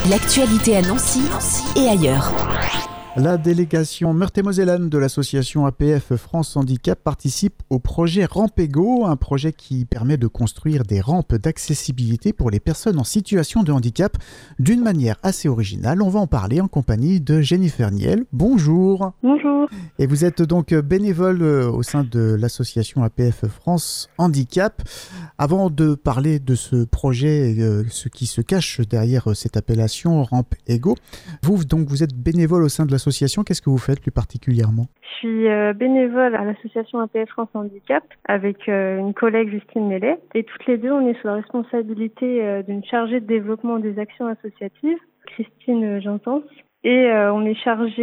L'actualité à Nancy et ailleurs. La délégation meurthe-et-mosellane de l'association APF France Handicap participe au projet Rampego, un projet qui permet de construire des rampes d'accessibilité pour les personnes en situation de handicap d'une manière assez originale. On va en parler en compagnie de Jennifer Niel. Bonjour. Bonjour. Et vous êtes donc bénévole au sein de l'association APF France Handicap. Avant de parler de ce projet, ce qui se cache derrière cette appellation Rampego, vous êtes bénévole au sein de l'association. Qu'est-ce que vous faites plus particulièrement ? Je suis bénévole à l'association APF France Handicap avec une collègue Justine Mellet. Et toutes les deux, on est sous la responsabilité d'une chargée de développement des actions associatives, Christine Gentens. Et on est chargé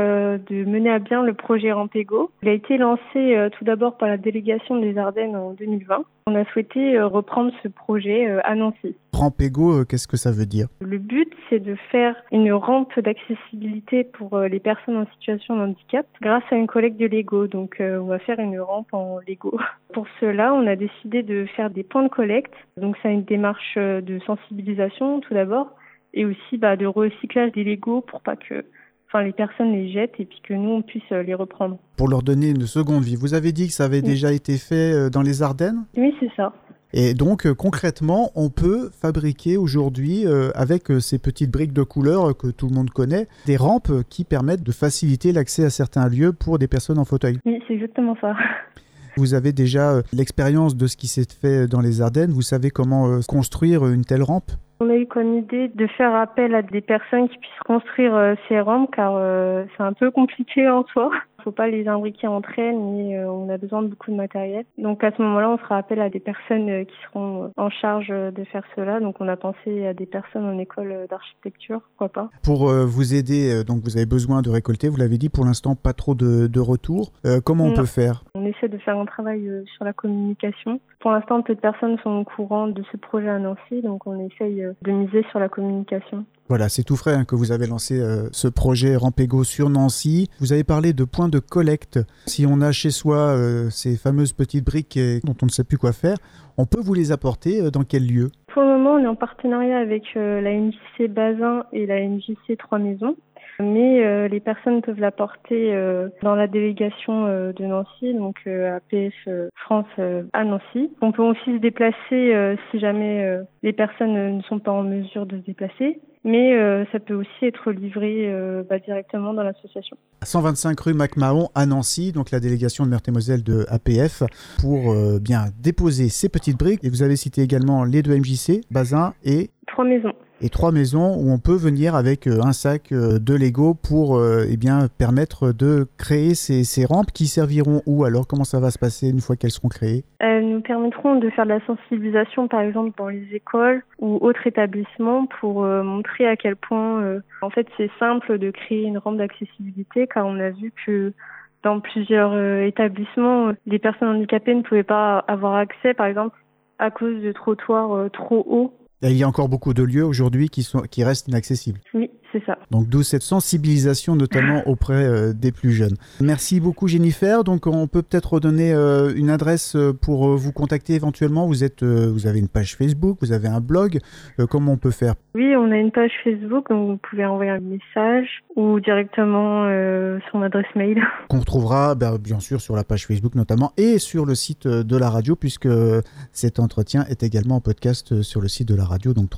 de mener à bien le projet Rampego. Il a été lancé tout d'abord par la délégation des Ardennes en 2020. On a souhaité reprendre ce projet à Nancy. Rampego, qu'est-ce que ça veut dire ? Le but, c'est de faire une rampe d'accessibilité pour les personnes en situation de handicap grâce à une collecte de Lego. Donc, on va faire une rampe en Lego. Pour cela, on a décidé de faire des points de collecte. Donc, c'est une démarche de sensibilisation tout d'abord. Et aussi de recyclage des Legos pour pas que les personnes les jettent et puis que nous, on puisse les reprendre. Pour leur donner une seconde vie, vous avez dit que ça avait déjà été fait dans les Ardennes ? Oui, c'est ça. Et donc, concrètement, on peut fabriquer aujourd'hui, avec ces petites briques de couleur que tout le monde connaît, des rampes qui permettent de faciliter l'accès à certains lieux pour des personnes en fauteuil. Oui, c'est exactement ça. Vous avez déjà l'expérience de ce qui s'est fait dans les Ardennes. Vous savez comment construire une telle rampe ? On a eu comme idée de faire appel à des personnes qui puissent construire ces rampes car c'est un peu compliqué en soi. Il ne faut pas les imbriquer entre elles, mais on a besoin de beaucoup de matériel. Donc à ce moment-là, on fera appel à des personnes qui seront en charge de faire cela. Donc on a pensé à des personnes en école d'architecture, pourquoi pas. Pour vous aider, donc vous avez besoin de récolter, vous l'avez dit, pour l'instant pas trop de retours. Comment on peut faire ? On essaie de faire un travail sur la communication. Pour l'instant, peu de personnes sont au courant de ce projet à Nancy, donc on essaye de miser sur la communication. Voilà, c'est tout frais que vous avez lancé ce projet Rampego sur Nancy. Vous avez parlé de points de collecte. Si on a chez soi ces fameuses petites briques dont on ne sait plus quoi faire, on peut vous les apporter dans quel lieu ? Pour le moment, on est en partenariat avec la MJC Bazin et la MJC Trois Maisons. Mais les personnes peuvent l'apporter dans la délégation de Nancy, donc APF France à Nancy. On peut aussi se déplacer si jamais les personnes ne sont pas en mesure de se déplacer. Mais ça peut aussi être livré directement dans l'association. 125 rue MacMahon à Nancy, donc la délégation de Meurthe-et-Moselle de APF, pour bien déposer ces petites briques. Et vous avez cité également les deux MJC, Bazin et... Trois Maisons. Et Trois Maisons où on peut venir avec un sac de Lego pour permettre de créer ces rampes qui serviront où alors ? Comment ça va se passer une fois qu'elles seront créées ? Elles nous permettront de faire de la sensibilisation par exemple dans les écoles ou autres établissements pour montrer à quel point en fait c'est simple de créer une rampe d'accessibilité car on a vu que dans plusieurs établissements, les personnes handicapées ne pouvaient pas avoir accès par exemple à cause de trottoirs trop hauts. Et il y a encore beaucoup de lieux aujourd'hui qui restent inaccessibles. Oui, c'est ça. Donc d'où cette sensibilisation notamment auprès des plus jeunes. Merci beaucoup Jennifer. Donc on peut peut-être redonner une adresse pour vous contacter éventuellement. Vous avez une page Facebook, vous avez un blog. Comment on peut faire ? Oui, on a une page Facebook, donc vous pouvez envoyer un message ou directement son adresse mail. Qu'on retrouvera bien sûr sur la page Facebook notamment et sur le site de la radio puisque cet entretien est également en podcast sur le site de la radio, donc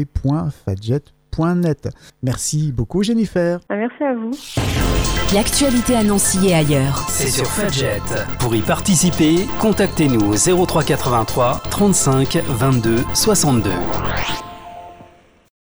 www.fadjet.net. Merci beaucoup Jennifer. Merci à vous. L'actualité à Nancy et ailleurs. C'est sur Fadjet. Pour y participer, contactez-nous au 03 83 35 22 62.